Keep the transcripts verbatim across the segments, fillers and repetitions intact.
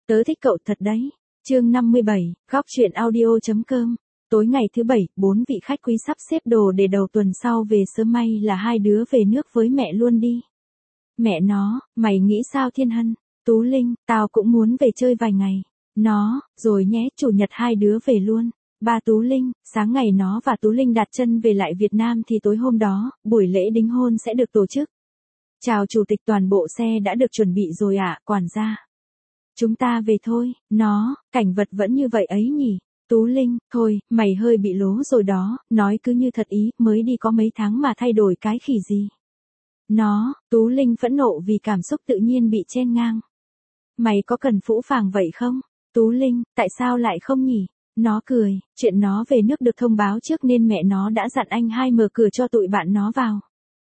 Tớ thích cậu thật đấy. Chương năm mươi bảy, góc truyện audio.com. Tối ngày thứ bảy, bốn vị khách quý sắp xếp đồ để đầu tuần sau về sớm, may là hai đứa về nước với mẹ luôn đi. Mẹ nó, mày nghĩ sao Thiên Hân? Tú Linh, tao cũng muốn về chơi vài ngày. Nó, rồi nhé, chủ nhật hai đứa về luôn. Ba Tú Linh, sáng ngày nó và Tú Linh đặt chân về lại Việt Nam thì tối hôm đó, buổi lễ đính hôn sẽ được tổ chức. Chào chủ tịch, toàn bộ xe đã được chuẩn bị rồi ạ, à, quản gia. Chúng ta về thôi. Nó, cảnh vật vẫn như vậy ấy nhỉ? Tú Linh, thôi, mày hơi bị lố rồi đó, nói cứ như thật ý, mới đi có mấy tháng mà thay đổi cái khỉ gì. Nó, Tú Linh phẫn nộ vì cảm xúc tự nhiên bị chen ngang. Mày có cần phũ phàng vậy không? Tú Linh, tại sao lại không nhỉ? Nó cười, chuyện nó về nước được thông báo trước nên mẹ nó đã dặn anh hai mở cửa cho tụi bạn nó vào.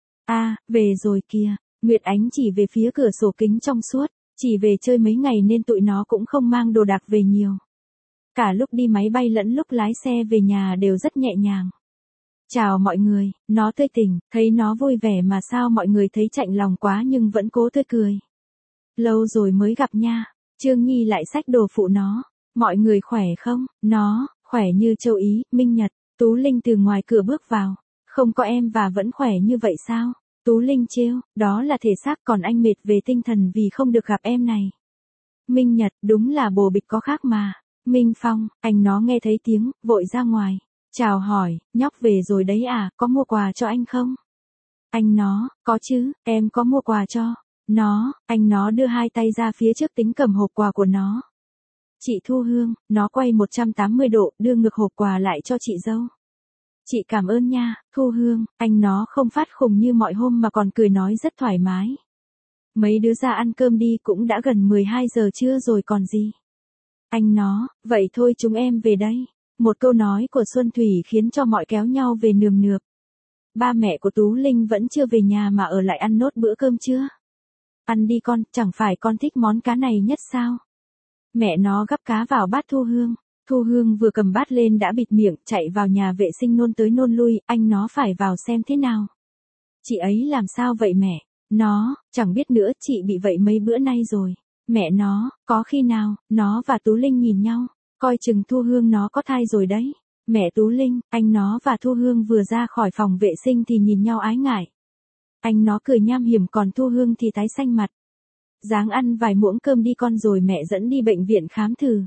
À, về rồi kìa. Nguyệt Ánh chỉ về phía cửa sổ kính trong suốt, chỉ về chơi mấy ngày nên tụi nó cũng không mang đồ đạc về nhiều. Cả lúc đi máy bay lẫn lúc lái xe về nhà đều rất nhẹ nhàng. Chào mọi người, nó tươi tỉnh, thấy nó vui vẻ mà sao mọi người thấy chạnh lòng quá nhưng vẫn cố tươi cười. Lâu rồi mới gặp nha. Trương Nhi lại xách đồ phụ nó. Mọi người khỏe không? Nó, khỏe như châu Ý, Minh Nhật. Tú Linh từ ngoài cửa bước vào. Không có em và vẫn khỏe như vậy sao? Tú Linh trêu, đó là thể xác, còn anh mệt về tinh thần vì không được gặp em này. Minh Nhật, đúng là bồ bịch có khác mà. Minh Phong, anh nó nghe thấy tiếng, vội ra ngoài. Chào hỏi, nhóc về rồi đấy à, có mua quà cho anh không? Anh nó, có chứ, em có mua quà cho. Nó, anh nó đưa hai tay ra phía trước tính cầm hộp quà của nó. Chị Thu Hương, nó quay một trăm tám mươi độ, đưa ngược hộp quà lại cho chị dâu. Chị cảm ơn nha, Thu Hương, anh nó không phát khùng như mọi hôm mà còn cười nói rất thoải mái. Mấy đứa ra ăn cơm đi, cũng đã gần mười hai giờ trưa rồi còn gì. Anh nó, vậy thôi chúng em về đây. Một câu nói của Xuân Thủy khiến cho mọi kéo nhau về nườm nượp. Ba mẹ của Tú Linh vẫn chưa về nhà mà ở lại ăn nốt bữa cơm trưa. Ăn đi con, chẳng phải con thích món cá này nhất sao? Mẹ nó gắp cá vào bát Thu Hương. Thu Hương vừa cầm bát lên đã bịt miệng, chạy vào nhà vệ sinh nôn tới nôn lui, anh nó phải vào xem thế nào. Chị ấy làm sao vậy mẹ? Nó, chẳng biết nữa, chị bị vậy mấy bữa nay rồi. Mẹ nó, có khi nào, nó và Tú Linh nhìn nhau, coi chừng Thu Hương nó có thai rồi đấy. Mẹ Tú Linh, anh nó và Thu Hương vừa ra khỏi phòng vệ sinh thì nhìn nhau ái ngại. Anh nó cười nham hiểm còn Thu Hương thì tái xanh mặt. Ráng ăn vài muỗng cơm đi con rồi mẹ dẫn đi bệnh viện khám thử.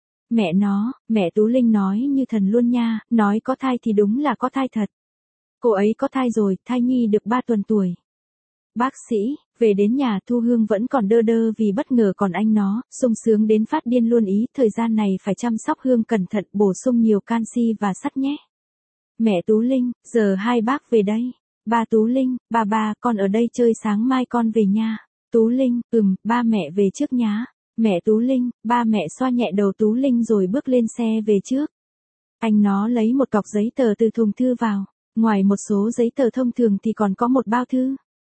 Mẹ nó, mẹ Tú Linh nói như thần luôn nha, nói có thai thì đúng là có thai thật. Cô ấy có thai rồi, thai nhi được ba tuần tuổi. Bác sĩ, về đến nhà Thu Hương vẫn còn đơ đơ vì bất ngờ còn anh nó, sung sướng đến phát điên luôn ý, thời gian này phải chăm sóc Hương cẩn thận, bổ sung nhiều canxi và sắt nhé. Mẹ Tú Linh, giờ hai bác về đây. Ba Tú Linh, ba ba, con ở đây chơi sáng mai con về nha. Tú Linh, ừm, ba mẹ về trước nhá. Mẹ Tú Linh, ba mẹ xoa nhẹ đầu Tú Linh rồi bước lên xe về trước. Anh nó lấy một cọc giấy tờ từ thùng thư vào. Ngoài một số giấy tờ thông thường thì còn có một bao thư.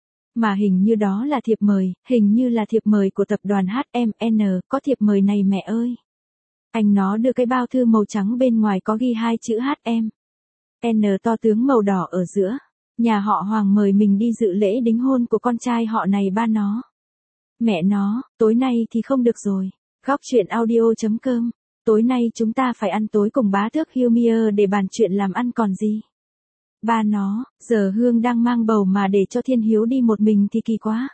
Mà hình như đó là thiệp mời, hình như là thiệp mời của tập đoàn hát em en, có thiệp mời này mẹ ơi. Anh nó đưa cái bao thư màu trắng bên ngoài có ghi hai chữ hát em en to tướng màu đỏ ở giữa. Nhà họ Hoàng mời mình đi dự lễ đính hôn của con trai họ này ba nó. Mẹ nó, tối nay thì không được rồi. Góc truyện audio.com. Tối nay chúng ta phải ăn tối cùng bá tước Hilmier để bàn chuyện làm ăn còn gì. Ba nó, giờ Hương đang mang bầu mà để cho Thiên Hiếu đi một mình thì kỳ quá.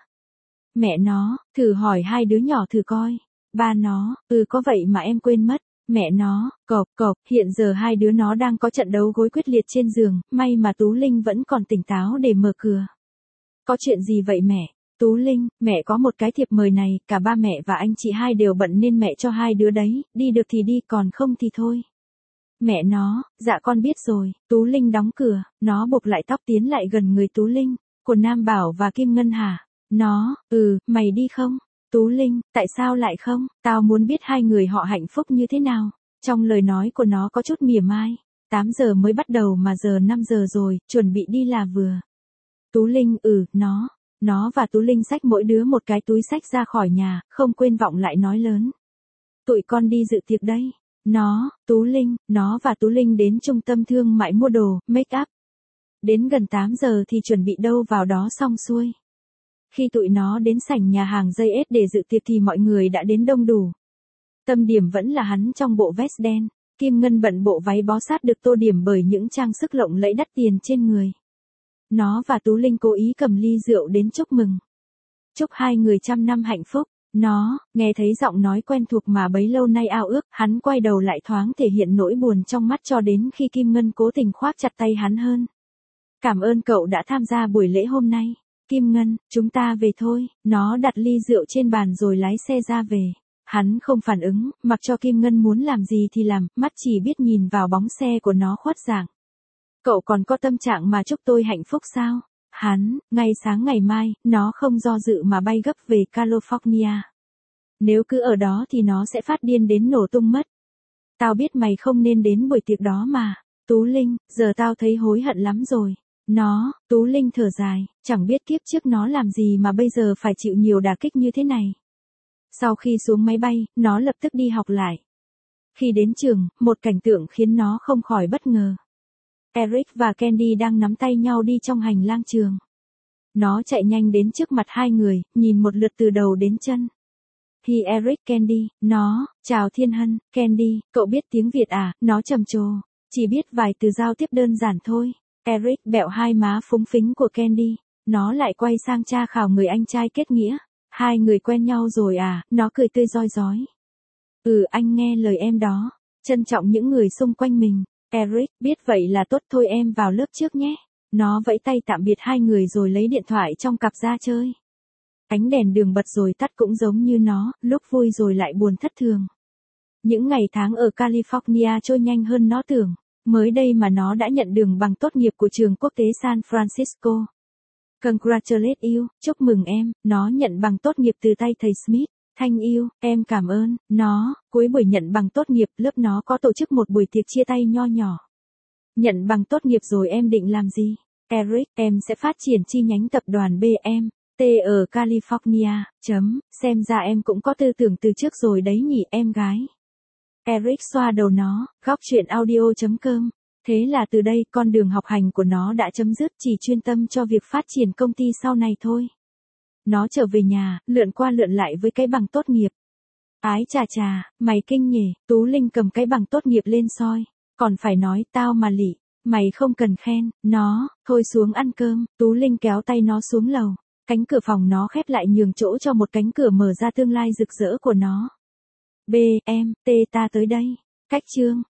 Mẹ nó, thử hỏi hai đứa nhỏ thử coi. Ba nó, ừ có vậy mà em quên mất. Mẹ nó, cộc cộc, hiện giờ hai đứa nó đang có trận đấu gối quyết liệt trên giường, may mà Tú Linh vẫn còn tỉnh táo để mở cửa. Có chuyện gì vậy mẹ? Tú Linh, mẹ có một cái thiệp mời này, cả ba mẹ và anh chị hai đều bận nên mẹ cho hai đứa đấy, đi được thì đi còn không thì thôi. Mẹ nó, dạ con biết rồi. Tú Linh đóng cửa, nó buộc lại tóc tiến lại gần người Tú Linh, của Nam Bảo và Kim Ngân hả? Nó, ừ, mày đi không? Tú Linh, tại sao lại không? Tao muốn biết hai người họ hạnh phúc như thế nào. Trong lời nói của nó có chút mỉa mai. tám giờ mới bắt đầu mà giờ năm giờ rồi, chuẩn bị đi là vừa. Tú Linh, ừ, nó. Nó và Tú Linh xách mỗi đứa một cái túi xách ra khỏi nhà, không quên vọng lại nói lớn. Tụi con đi dự tiệc đây. Nó, Tú Linh, nó và Tú Linh đến trung tâm thương mại mua đồ, make up. Đến gần tám giờ thì chuẩn bị đâu vào đó xong xuôi. Khi tụi nó đến sảnh nhà hàng giây ét để dự tiệc thì mọi người đã đến đông đủ. Tâm điểm vẫn là hắn trong bộ vest đen, kim ngân bận bộ váy bó sát được tô điểm bởi những trang sức lộng lẫy đắt tiền trên người. Nó và Tú Linh cố ý cầm ly rượu đến chúc mừng. Chúc hai người trăm năm hạnh phúc. Nó, nghe thấy giọng nói quen thuộc mà bấy lâu nay ao ước, hắn quay đầu lại thoáng thể hiện nỗi buồn trong mắt cho đến khi Kim Ngân cố tình khoác chặt tay hắn hơn. Cảm ơn cậu đã tham gia buổi lễ hôm nay. Kim Ngân, chúng ta về thôi. Nó đặt ly rượu trên bàn rồi lái xe ra về. Hắn không phản ứng, mặc cho Kim Ngân muốn làm gì thì làm, mắt chỉ biết nhìn vào bóng xe của nó khuất dạng. Cậu còn có tâm trạng mà chúc tôi hạnh phúc sao? Hắn, ngay sáng ngày mai, nó không do dự mà bay gấp về California. Nếu cứ ở đó thì nó sẽ phát điên đến nổ tung mất. Tao biết mày không nên đến buổi tiệc đó mà. Tú Linh, giờ tao thấy hối hận lắm rồi. Nó, Tú Linh thở dài, chẳng biết kiếp trước nó làm gì mà bây giờ phải chịu nhiều đả kích như thế này. Sau khi xuống máy bay, nó lập tức đi học lại. Khi đến trường, một cảnh tượng khiến nó không khỏi bất ngờ. Eric và Candy đang nắm tay nhau đi trong hành lang trường. Nó chạy nhanh đến trước mặt hai người, nhìn một lượt từ đầu đến chân. Hi Eric Candy, nó, chào Thiên Hân, Candy, cậu biết tiếng Việt à, nó trầm trồ. Chỉ biết vài từ giao tiếp đơn giản thôi. Eric bẹo hai má phúng phính của Candy. Nó lại quay sang tra khảo người anh trai kết nghĩa. Hai người quen nhau rồi à, nó cười tươi rói rói. Ừ, anh nghe lời em đó. Trân trọng những người xung quanh mình. Eric, biết vậy là tốt thôi, em vào lớp trước nhé. Nó vẫy tay tạm biệt hai người rồi lấy điện thoại trong cặp ra chơi. Ánh đèn đường bật rồi tắt cũng giống như nó, lúc vui rồi lại buồn thất thường. Những ngày tháng ở California trôi nhanh hơn nó tưởng. Mới đây mà nó đã nhận đường bằng tốt nghiệp của trường quốc tế San Francisco. Congratulate you, chúc mừng em, nó nhận bằng tốt nghiệp từ tay thầy Smith. Thanh yêu, em cảm ơn, nó, cuối buổi nhận bằng tốt nghiệp, lớp nó có tổ chức một buổi tiệc chia tay nho nhỏ. Nhận bằng tốt nghiệp rồi em định làm gì? Eric, em sẽ phát triển chi nhánh tập đoàn bê em tê ở California, chấm, xem ra em cũng có tư tưởng từ trước rồi đấy nhỉ em gái. Eric xoa đầu nó, góc chuyện audio chấm com. Thế là từ đây, con đường học hành của nó đã chấm dứt, chỉ chuyên tâm cho việc phát triển công ty sau này thôi. Nó trở về nhà, lượn qua lượn lại với cái bằng tốt nghiệp. Ái chà chà, mày kinh nhỉ, Tú Linh cầm cái bằng tốt nghiệp lên soi. Còn phải nói, tao mà lị, mày không cần khen, nó, thôi xuống ăn cơm. Tú Linh kéo tay nó xuống lầu. Cánh cửa phòng nó khép lại nhường chỗ cho một cánh cửa mở ra tương lai rực rỡ của nó. B, em, T ta tới đây. Cách chương.